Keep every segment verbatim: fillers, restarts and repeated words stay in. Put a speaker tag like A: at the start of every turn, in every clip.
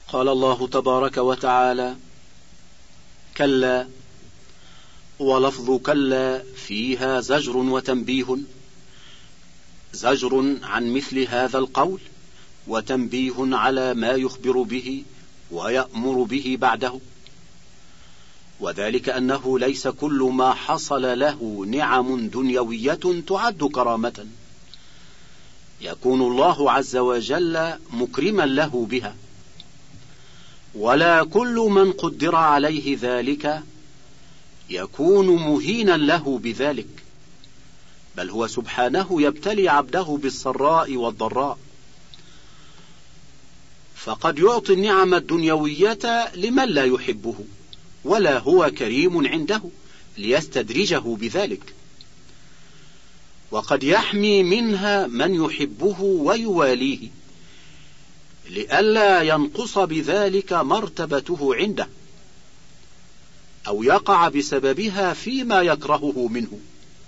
A: قال الله تبارك وتعالى: كلا، ولفظ كلا فيها زجر وتنبيه، زجر عن مثل هذا القول، وتنبيه على ما يخبر به ويأمر به بعده، وذلك أنه ليس كل ما حصل له نعم دنيوية تعد كرامة يكون الله عز وجل مكرما له بها، ولا كل من قدر عليه ذلك يكون مهينا له بذلك، بل هو سبحانه يبتلي عبده بالسراء والضراء، فقد يعطي النعم الدنيوية لمن لا يحبه ولا هو كريم عنده ليستدرجه بذلك، وقد يحمي منها من يحبه ويواليه لئلا ينقص بذلك مرتبته عنده أو يقع بسببها فيما يكرهه منه.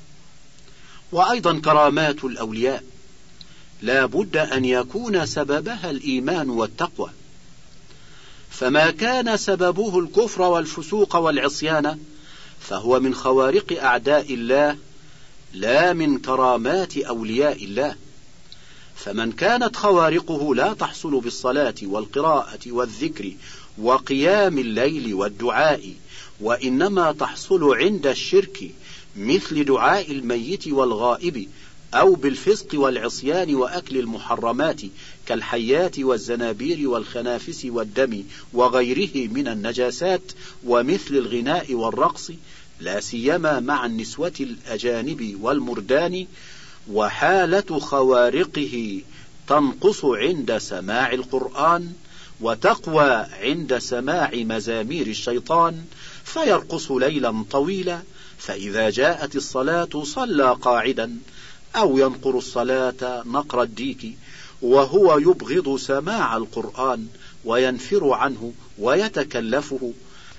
A: وأيضا كرامات الأولياء لا بد أن يكون سببها الإيمان والتقوى، فما كان سببه الكفر والفسوق والعصيان فهو من خوارق أعداء الله لا من كرامات أولياء الله. فمن كانت خوارقه لا تحصل بالصلاة والقراءة والذكر وقيام الليل والدعاء، وإنما تحصل عند الشرك مثل دعاء الميت والغائب، أو بالفسق والعصيان وأكل المحرمات كالحيات والزنابير والخنافس والدم وغيره من النجاسات، ومثل الغناء والرقص لا سيما مع النسوة الأجانب والمردان، وحالة خوارقه تنقص عند سماع القرآن وتقوى عند سماع مزامير الشيطان، فيرقص ليلا طويلا، فإذا جاءت الصلاة صلى قاعدا، أو ينقر الصلاة نقر الديك، وهو يبغض سماع القرآن وينفر عنه ويتكلفه،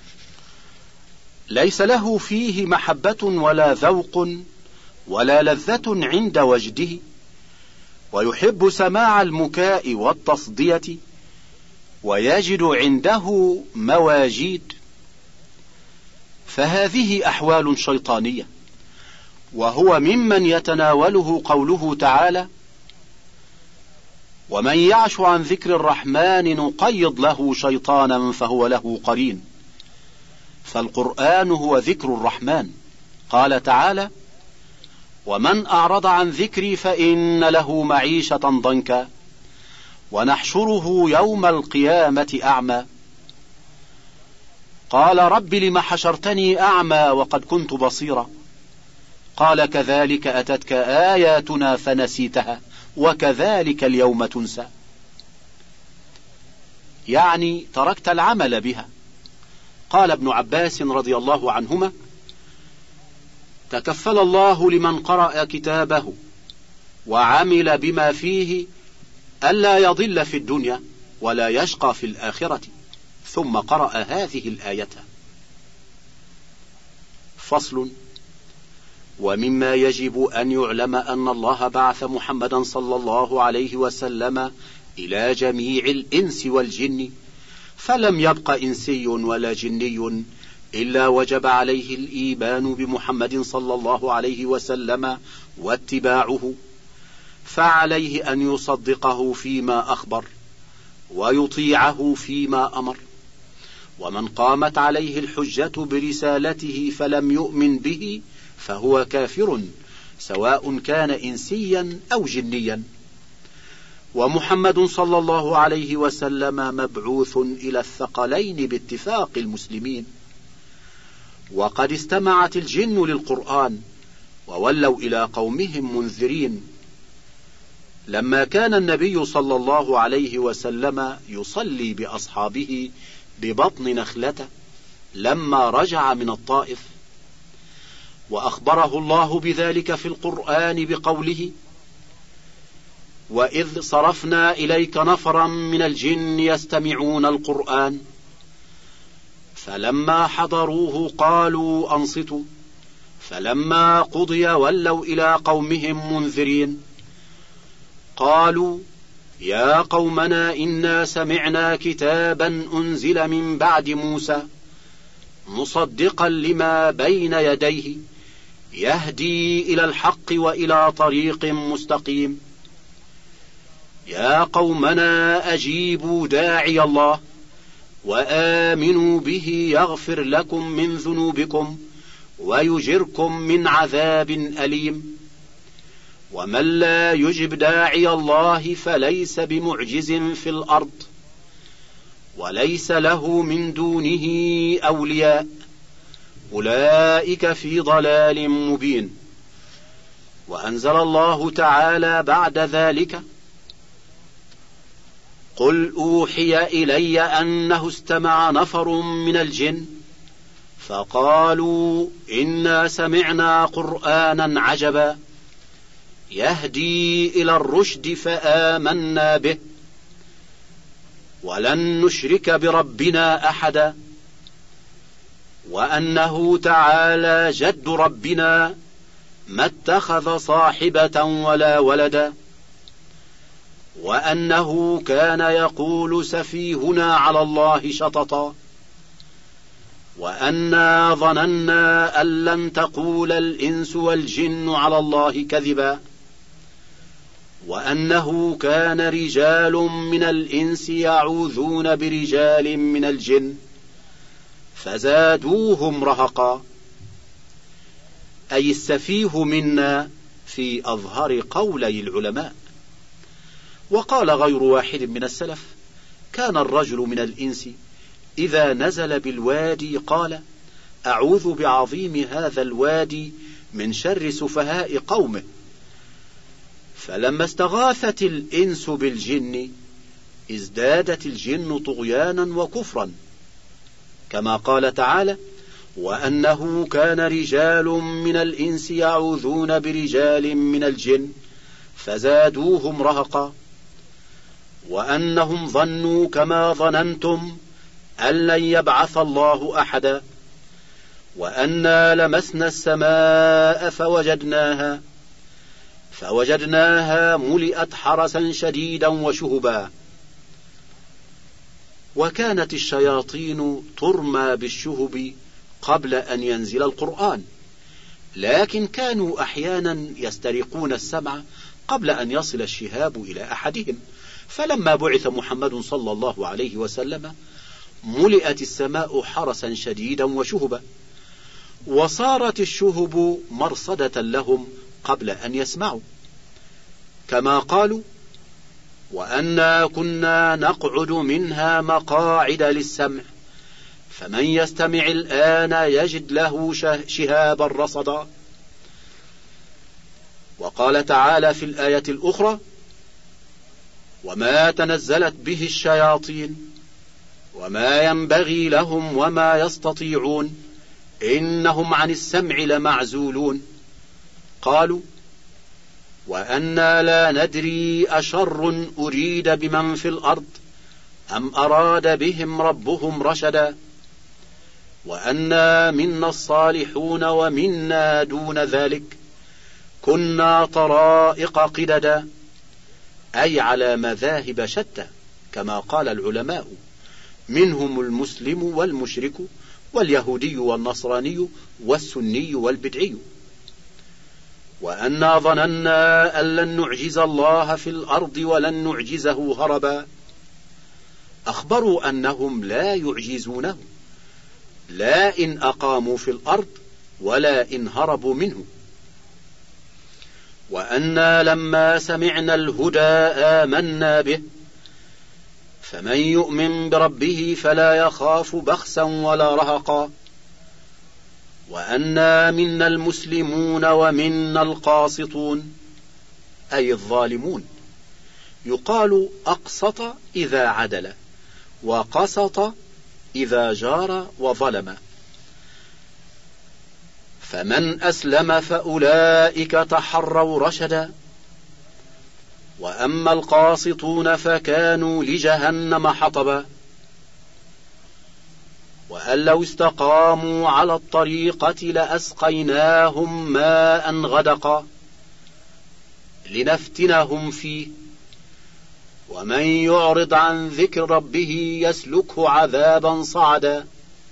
A: ليس له فيه محبة ولا ذوق ولا لذة عند وجده، ويحب سماع المكاء والتصدية ويجد عنده مواجيد، فهذه أحوال شيطانية، وهو ممن يتناوله قوله تعالى: ومن يعش عن ذكر الرحمن نقيض له شيطانا فهو له قرين. فالقرآن هو ذكر الرحمن. قال تعالى: ومن أعرض عن ذكري فإن له معيشة ضنكا ونحشره يوم القيامة أعمى. قال: رب لم حشرتني أعمى وقد كنت بصيرا. قال: كذلك أتتك آياتنا فنسيتها وكذلك اليوم تنسى، يعني تركت العمل بها. قال ابن عباس رضي الله عنهما: تكفل الله لمن قرأ كتابه وعمل بما فيه ألا يضل في الدنيا ولا يشقى في الآخرة. ثم قرأ هذه الآية: فصل. ومما يجب أن يعلم أن الله بعث محمدا صلى الله عليه وسلم إلى جميع الإنس والجن، فلم يبق إنسي ولا جني إلا وجب عليه الإيمان بمحمد صلى الله عليه وسلم واتباعه، فعليه أن يصدقه فيما أخبر ويطيعه فيما أمر. ومن قامت عليه الحجة برسالته فلم يؤمن به فهو كافر، سواء كان إنسيا أو جنيا. ومحمد صلى الله عليه وسلم مبعوث إلى الثقلين باتفاق المسلمين، وقد استمعت الجن للقرآن وولوا إلى قومهم منذرين، لما كان النبي صلى الله عليه وسلم يصلي بأصحابه ببطن نخلة لما رجع من الطائف، وأخبره الله بذلك في القرآن بقوله: وإذ صرفنا إليك نفرا من الجن يستمعون القرآن فلما حضروه قالوا أنصتوا فلما قضي ولوا إلى قومهم منذرين قالوا يا قومنا إنا سمعنا كتابا أنزل من بعد موسى مصدقا لما بين يديه يهدي إلى الحق وإلى طريق مستقيم. يا قومنا أجيبوا داعي الله وآمنوا به يغفر لكم من ذنوبكم ويجركم من عذاب أليم. ومن لا يجب داعي الله فليس بمعجز في الأرض وليس له من دونه أولياء أولئك في ضلال مبين. وأنزل الله تعالى بعد ذلك: قل أوحي إلي أنه استمع نفر من الجن فقالوا إنا سمعنا قرآنا عجبا يهدي إلى الرشد فآمنا به ولن نشرك بربنا أحدا وأنه تعالى جد ربنا ما اتخذ صاحبة ولا ولدا وأنه كان يقول سفيهنا على الله شططا وأنا ظننا أن لن تقول الإنس والجن على الله كذبا وأنه كان رجال من الإنس يعوذون برجال من الجن فزادوهم رهقا، أي السفيه منا في أظهر قولي العلماء. وقال غير واحد من السلف: كان الرجل من الإنس إذا نزل بالوادي قال: أعوذ بعظيم هذا الوادي من شر سفهاء قومه. فلما استغاثت الإنس بالجن ازدادت الجن طغيانا وكفرا، كما قال تعالى: وأنه كان رجال من الإنس يعوذون برجال من الجن فزادوهم رهقا وأنهم ظنوا كما ظننتم أن لن يبعث الله أحدا وأنا لمسنا السماء فوجدناها فوجدناها ملئت حرسا شديدا وشهبا. وكانت الشياطين ترمى بالشهب قبل أن ينزل القرآن، لكن كانوا أحيانا يسترقون السمع قبل أن يصل الشهاب إلى أحدهم. فلما بعث محمد صلى الله عليه وسلم ملئت السماء حرسا شديدا وشهبا، وصارت الشهب مرصدة لهم قبل أن يسمعوا، كما قالوا: وأنا كنا نقعد منها مقاعد للسمع فمن يستمع الآن يجد له شهابا رصدا. وقال تعالى في الآية الأخرى: وما تنزلت به الشياطين وما ينبغي لهم وما يستطيعون إنهم عن السمع لمعزولون. قالوا: وأنا لا ندري أشر أريد بمن في الأرض أم أراد بهم ربهم رشدا وأنا منا الصالحون ومنا دون ذلك كنا طرائق قددا، أي على مذاهب شتى، كما قال العلماء: منهم المسلم والمشرك واليهودي والنصراني والسني والبدعي. وأنا ظننا أن لن نعجز الله في الأرض ولن نعجزه هربا. أخبروا أنهم لا يعجزونه، لا إن أقاموا في الأرض ولا إن هربوا منه. وأنا لما سمعنا الهدى آمنا به فمن يؤمن بربه فلا يخاف بخسا ولا رهقا. وأنا منا المسلمون ومنا القاسطون، أي الظالمون. يقال أقسط إذا عدل، وقسط إذا جار وظلم. فمن أسلم فأولئك تحروا رشدا. وأما القاسطون فكانوا لجهنم حطبا. وأن لو استقاموا على الطريقة لأسقيناهم ماء غدقا لنفتنهم فيه ومن يعرض عن ذكر ربه يسلكه عذابا صعدا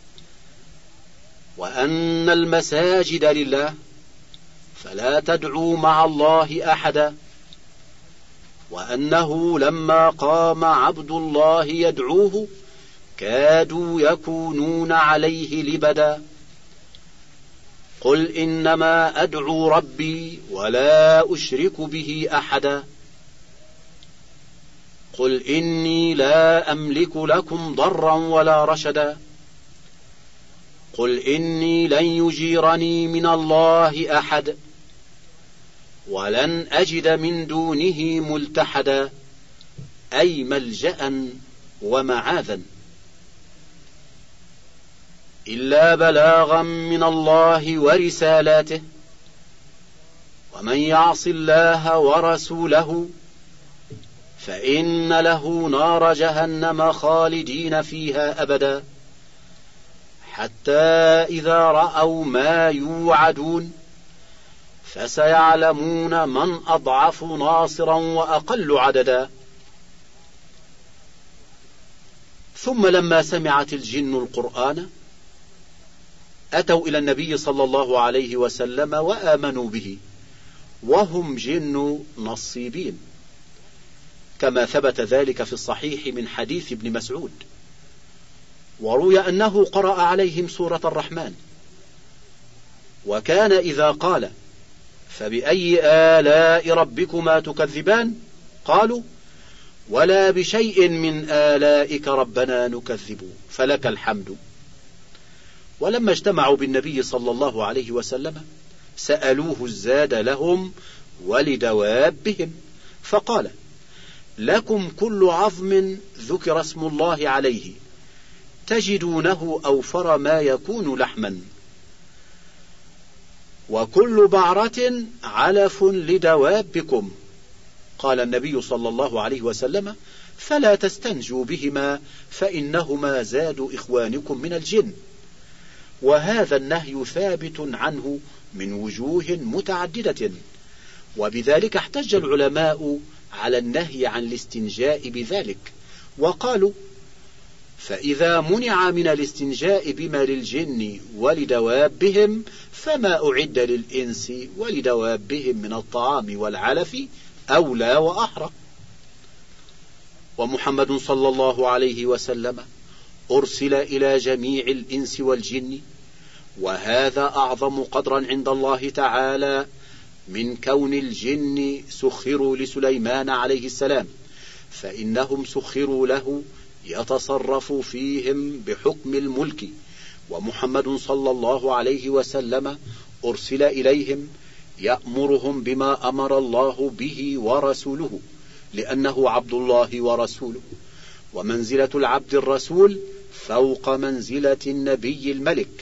A: وأن المساجد لله فلا تدعوا مع الله أحدا وأنه لما قام عبد الله يدعوه كادوا يكونون عليه لبدا قل إنما أدعو ربي ولا أشرك به أحدا قل إني لا أملك لكم ضرا ولا رشدا قل إني لن يجيرني من الله أحد ولن أجد من دونه ملتحدا أي ملجأ ومعاذا إلا بلاغا من الله ورسالاته ومن يعص الله ورسوله فإن له نار جهنم خالدين فيها أبدا حتى إذا رأوا ما يوعدون فسيعلمون من أضعف ناصرا وأقل عددا ثم لما سمعت الجن القرآن أتوا إلى النبي صلى الله عليه وسلم وآمنوا به وهم جن نصيبين كما ثبت ذلك في الصحيح من حديث ابن مسعود وروي أنه قرأ عليهم سورة الرحمن وكان إذا قال فبأي آلاء ربكما تكذبان قالوا ولا بشيء من آلائك ربنا نكذب فلك الحمد ولما اجتمعوا بالنبي صلى الله عليه وسلم سألوه الزاد لهم ولدوابهم فقال لكم كل عظم ذكر اسم الله عليه تجدونه أوفر ما يكون لحما وكل بعرة علف لدوابكم قال النبي صلى الله عليه وسلم فلا تستنجوا بهما فإنهما زاد إخوانكم من الجن وهذا النهي ثابت عنه من وجوه متعددة وبذلك احتج العلماء على النهي عن الاستنجاء بذلك وقالوا فإذا منع من الاستنجاء بما للجن ولدوابهم فما أعد للإنس ولدوابهم من الطعام والعلف أولى وأحرى ومحمد صلى الله عليه وسلم أرسل إلى جميع الإنس والجن وهذا أعظم قدرا عند الله تعالى من كون الجن سخروا لسليمان عليه السلام فإنهم سخروا له يتصرف فيهم بحكم الملك ومحمد صلى الله عليه وسلم أرسل إليهم يأمرهم بما أمر الله به ورسوله لأنه عبد الله ورسوله ومنزلة العبد الرسول فوق منزلة النبي الملك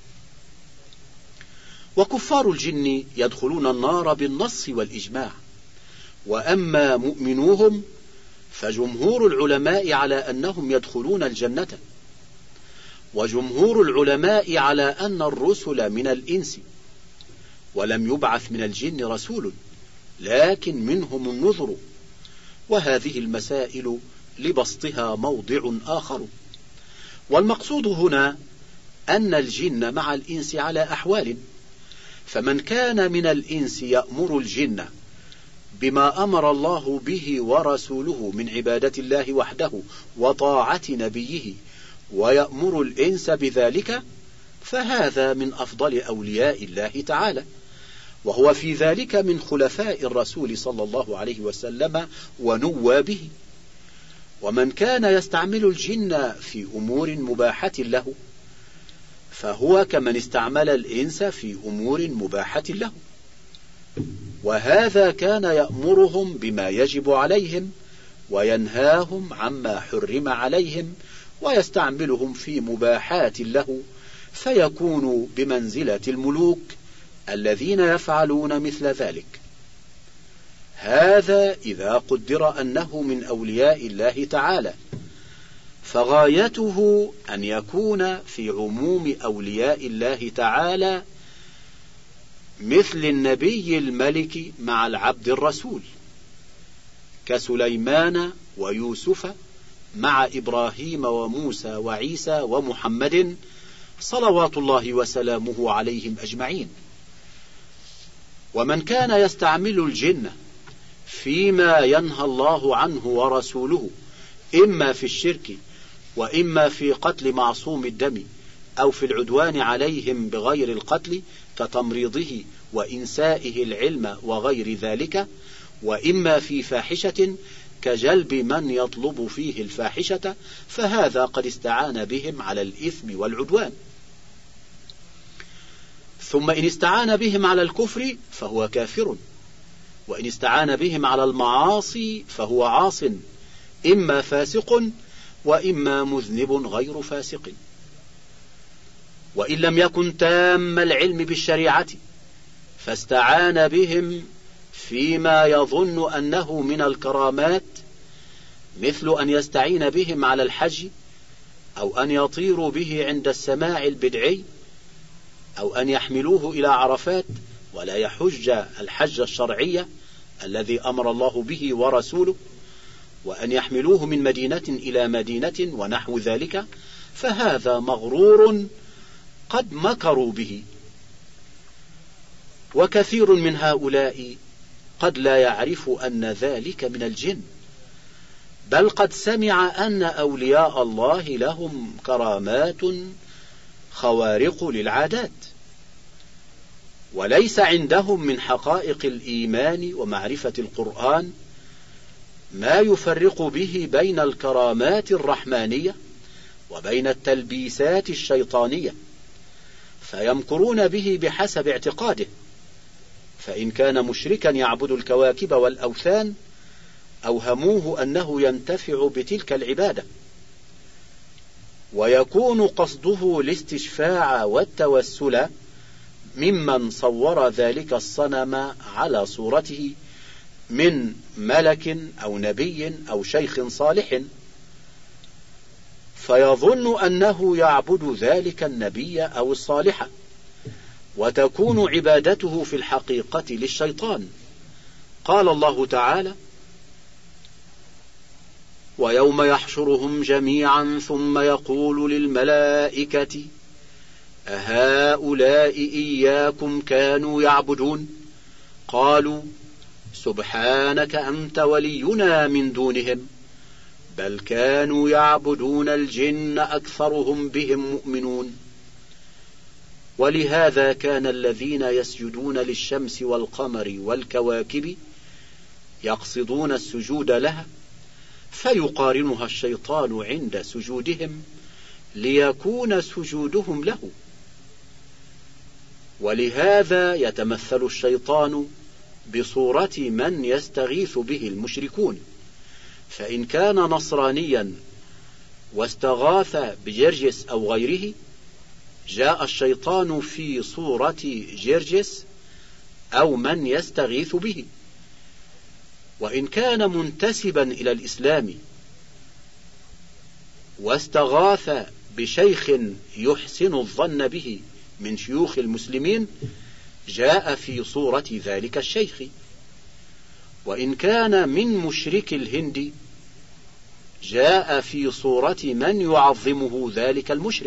A: وكفار الجن يدخلون النار بالنص والإجماع وأما مؤمنوهم فجمهور العلماء على أنهم يدخلون الجنة وجمهور العلماء على أن الرسل من الإنس ولم يبعث من الجن رسول لكن منهم النذر وهذه المسائل لبسطها موضع آخر والمقصود هنا أن الجن مع الإنس على أحوال فمن كان من الإنس يأمر الجن بما أمر الله به ورسوله من عبادة الله وحده وطاعة نبيه ويأمر الإنس بذلك فهذا من أفضل أولياء الله تعالى وهو في ذلك من خلفاء الرسول صلى الله عليه وسلم ونوابه ومن كان يستعمل الجن في أمور مباحة له فهو كمن استعمل الإنس في أمور مباحة له وهذا كان يأمرهم بما يجب عليهم وينهاهم عما حرم عليهم ويستعملهم في مباحات له فيكون بمنزلة الملوك الذين يفعلون مثل ذلك هذا إذا قدر أنه من أولياء الله تعالى فغايته أن يكون في عموم أولياء الله تعالى مثل النبي الملك مع العبد الرسول كسليمان ويوسف مع إبراهيم وموسى وعيسى ومحمد صلوات الله وسلامه عليهم أجمعين. ومن كان يستعمل الجن فيما ينهى الله عنه ورسوله إما في الشرك وإما في قتل معصوم الدم أو في العدوان عليهم بغير القتل كتمريضه وإنسائه العلم وغير ذلك، وإما في فاحشة كجلب من يطلب فيه الفاحشة، فهذا قد استعان بهم على الإثم والعدوان. ثم إن استعان بهم على الكفر فهو كافر، وإن استعان بهم على المعاصي فهو عاص، إما فاسق وإما مذنب غير فاسق. وإن لم يكن تام العلم بالشريعة فاستعان بهم فيما يظن أنه من الكرامات، مثل أن يستعين بهم على الحج، أو أن يطيروا به عند السماع البدعي، أو أن يحملوه إلى عرفات ولا يحج الحج الشرعي الذي أمر الله به ورسوله، وأن يحملوه من مدينة إلى مدينة ونحو ذلك، فهذا مغرور قد مكروا به. وكثير من هؤلاء قد لا يعرف أن ذلك من الجن، بل قد سمع أن أولياء الله لهم كرامات خوارق للعادات، وليس عندهم من حقائق الإيمان ومعرفة القرآن ما يفرق به بين الكرامات الرحمانية وبين التلبيسات الشيطانية، فيمكرون به بحسب اعتقاده. فإن كان مشركا يعبد الكواكب والأوثان أوهموه أنه ينتفع بتلك العبادة، ويكون قصده الاستشفاع والتوسل ممن صور ذلك الصنم على صورته من ملك أو نبي أو شيخ صالح، فيظن أنه يعبد ذلك النبي أو الصالح، وتكون عبادته في الحقيقة للشيطان. قال الله تعالى: ويوم يحشرهم جميعا ثم يقول للملائكة أهؤلاء إياكم كانوا يعبدون قالوا سبحانك أنت ولينا من دونهم بل كانوا يعبدون الجن أكثرهم بهم مؤمنون. ولهذا كان الذين يسجدون للشمس والقمر والكواكب يقصدون السجود لها، فيقارنها الشيطان عند سجودهم ليكون سجودهم له. ولهذا يتمثل الشيطان بصورة من يستغيث به المشركون، فإن كان نصرانيا واستغاث بجرجس أو غيره جاء الشيطان في صورة جرجس أو من يستغيث به. وإن كان منتسبا إلى الإسلام واستغاث بشيخ يحسن الظن به من شيوخ المسلمين جاء في صورة ذلك الشيخ. وإن كان من مشرك الهند جاء في صورة من يعظمه ذلك المشرك.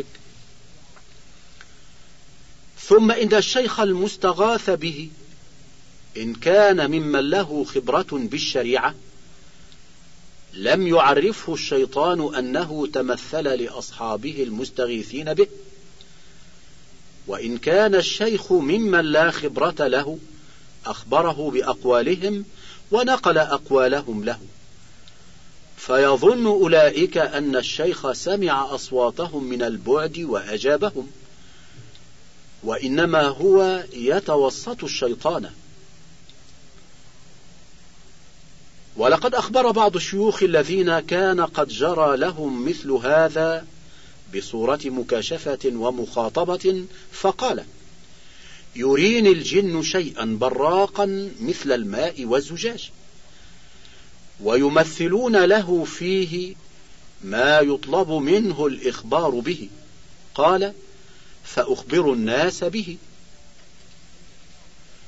A: ثم إن الشيخ المستغاث به إن كان ممن له خبرة بالشريعة لم يعرفه الشيطان أنه تمثل لأصحابه المستغيثين به. وإن كان الشيخ ممن لا خبرة له أخبره بأقوالهم ونقل أقوالهم له، فيظن أولئك أن الشيخ سمع أصواتهم من البعد وأجابهم، وإنما هو يتوسط الشيطان. ولقد أخبر بعض الشيوخ الذين كان قد جرى لهم مثل هذا بصورة مكاشفة ومخاطبة فقال: يريني الجن شيئا براقا مثل الماء والزجاج، ويمثلون له فيه ما يطلب منه الإخبار به. قال: فأخبر الناس به،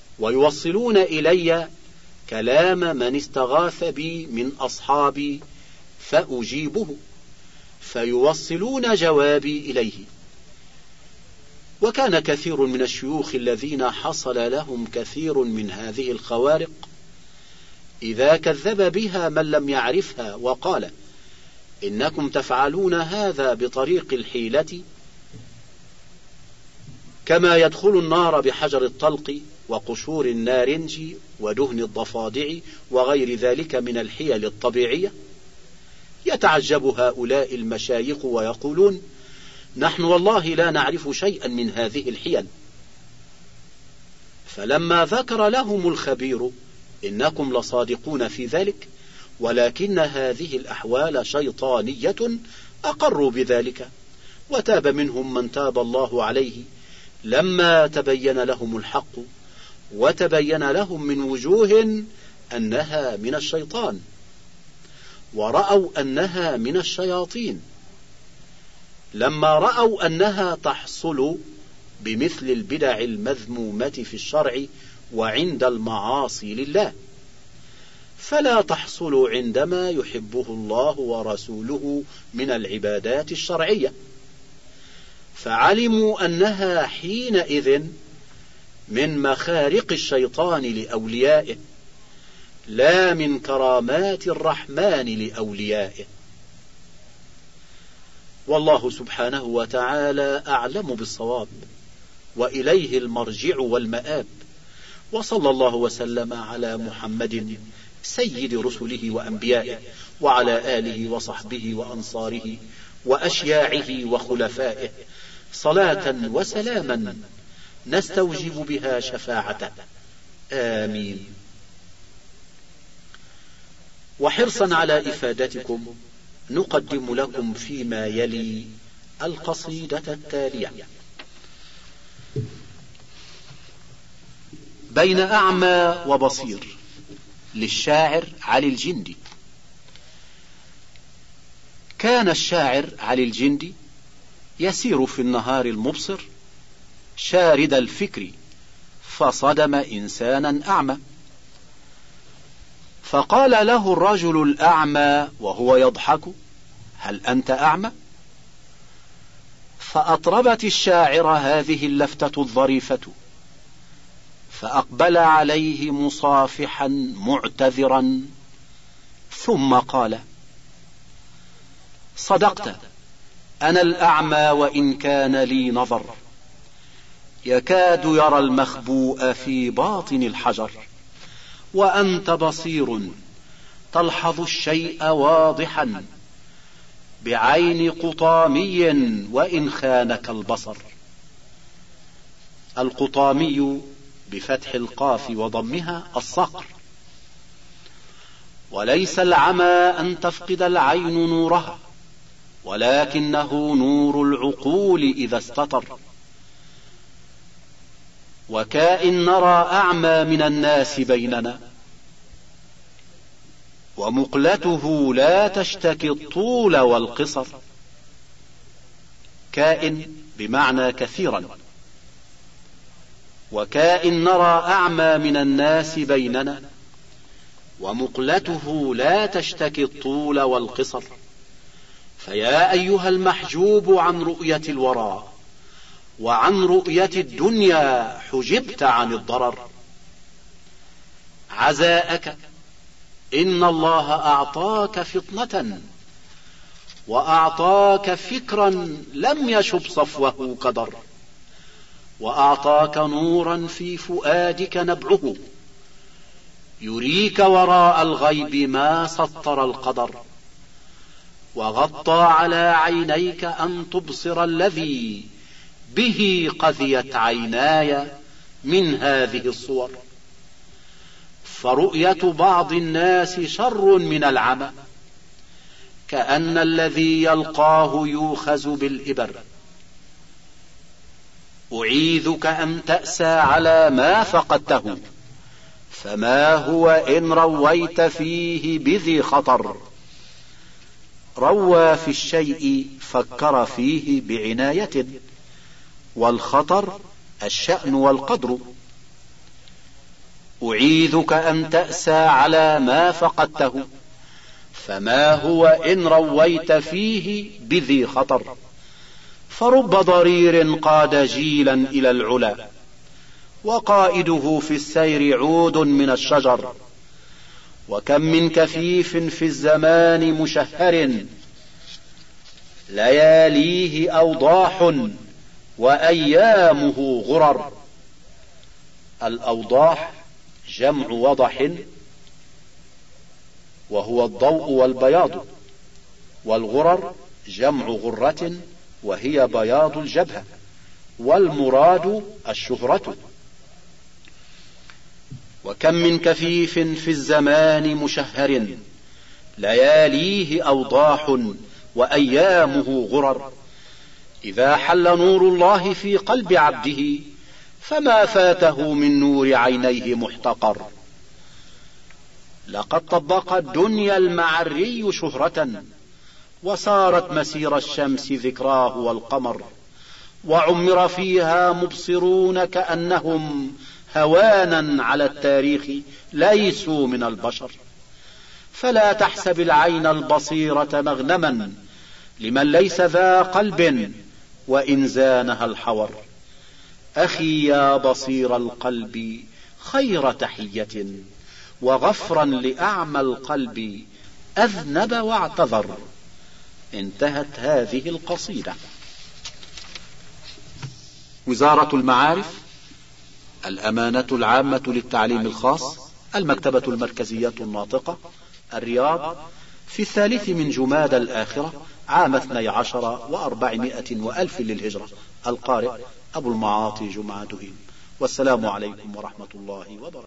A: ويوصلون إلي كلام من استغاث بي من أصحابي فأجيبه فيوصلون جوابي إليه. وكان كثير من الشيوخ الذين حصل لهم كثير من هذه الخوارق إذا كذب بها من لم يعرفها وقال إنكم تفعلون هذا بطريق الحيلة كما يدخل النار بحجر الطلق وقشور النارنج ودهن الضفادع وغير ذلك من الحيل الطبيعية، يتعجب هؤلاء المشايخ ويقولون نحن والله لا نعرف شيئا من هذه الحيل. فلما ذكر لهم الخبير إنكم لصادقون في ذلك ولكن هذه الأحوال شيطانية أقروا بذلك، وتاب منهم من تاب الله عليه لما تبين لهم الحق وتبين لهم من وجوه أنها من الشيطان ورأوا أنها من الشياطين، لما رأوا أنها تحصل بمثل البدع المذمومة في الشرع وعند المعاصي لله، فلا تحصل عندما يحبه الله ورسوله من العبادات الشرعية، فعلموا أنها حينئذ من مخارق الشيطان لأوليائه لا من كرامات الرحمن لأوليائه. والله سبحانه وتعالى أعلم بالصواب، وإليه المرجع والمآب. وصلى الله وسلم على محمد سيد رسله وأنبيائه وعلى آله وصحبه وأنصاره وأشياعه وخلفائه صلاة وسلاما نستوجب بها شفاعته، آمين. وحرصا على إفادتكم نقدم لكم فيما يلي القصيدة التالية: بين أعمى وبصير للشاعر علي الجندي. كان الشاعر علي الجندي يسير في النهار المبصر شارد الفكر فصدم إنسانا أعمى، فقال له الرجل الأعمى وهو يضحك: هل أنت أعمى؟ فأطربت الشاعر هذه اللفتة الظريفة، فأقبل عليه مصافحا معتذرا ثم قال: صدقت، أنا الأعمى وإن كان لي نظر، يكاد يرى المخبوء في باطن الحجر، وأنت بصير تلحظ الشيء واضحا بعين قطامي وإن خانك البصر. القطامي بفتح القاف وضمها الصقر. وليس العمى أن تفقد العين نورها، ولكنه نور العقول إذا استتر. وكائن نرى أعمى من الناس بيننا، ومقلته لا تشتكي الطول والقصر. كائن بمعنى كثيرا، وكائن نرى أعمى من الناس بيننا، ومقلته لا تشتكي الطول والقصر. فيا أيها المحجوب عن رؤية الورى وعن رؤية الدنيا حجبت عن الضرر. عزاءك إن الله أعطاك فطنة، وأعطاك فكرا لم يشب صفوه قدر، وأعطاك نورا في فؤادك نبعه يريك وراء الغيب ما سطر القدر، وغطى على عينيك أن تبصر الذي به قذيت عيناي من هذه الصور. فرؤية بعض الناس شر من العمى، كأن الذي يلقاه يوخز بالإبر. أعيذك أن تأسى على ما فقدته، فما هو إن رويت فيه بذي خطر. روى في الشيء فكر فيه بعناية، والخطر الشأن والقدر. أعيذك أن تأسى على ما فقدته، فما هو إن رويت فيه بذي خطر، فرب ضرير قاد جيلا إلى العلا، وقائده في السير عود من الشجر. وكم من كفيف في الزمان مشهر، لياليه أوضاح وأيامه غرر. الأوضاح جمع وضح، وهو الضوء والبياض، والغرر جمع غرة وهي بياض الجبهة، والمراد الشهرة. وكم من كفيف في الزمان مشهر، لياليه أوضاح وأيامه غرر. إذا حل نور الله في قلب عبده، فما فاته من نور عينيه محتقر. لقد طبق الدنيا المعري شهرة، وصارت مسير الشمس ذكراه والقمر، وعمر فيها مبصرون كأنهم هوانا على التاريخ ليسوا من البشر. فلا تحسب العين البصيرة مغنما لمن ليس ذا قلب، وإن زانها الحور. أخي يا بصير القلب خير تحية، وغفرا لأعمى القلب أذنب واعتذر. انتهت هذه القصيدة. وزارة المعارف، الأمانة العامة للتعليم الخاص، المكتبة المركزية الناطقة، الرياض، في الثالث من جماد الآخرة عام اثني عشر وأربعمائة وألف للهجرة. القارئ أبو المعاطي جمعة دهيم. والسلام عليكم ورحمة الله وبركاته.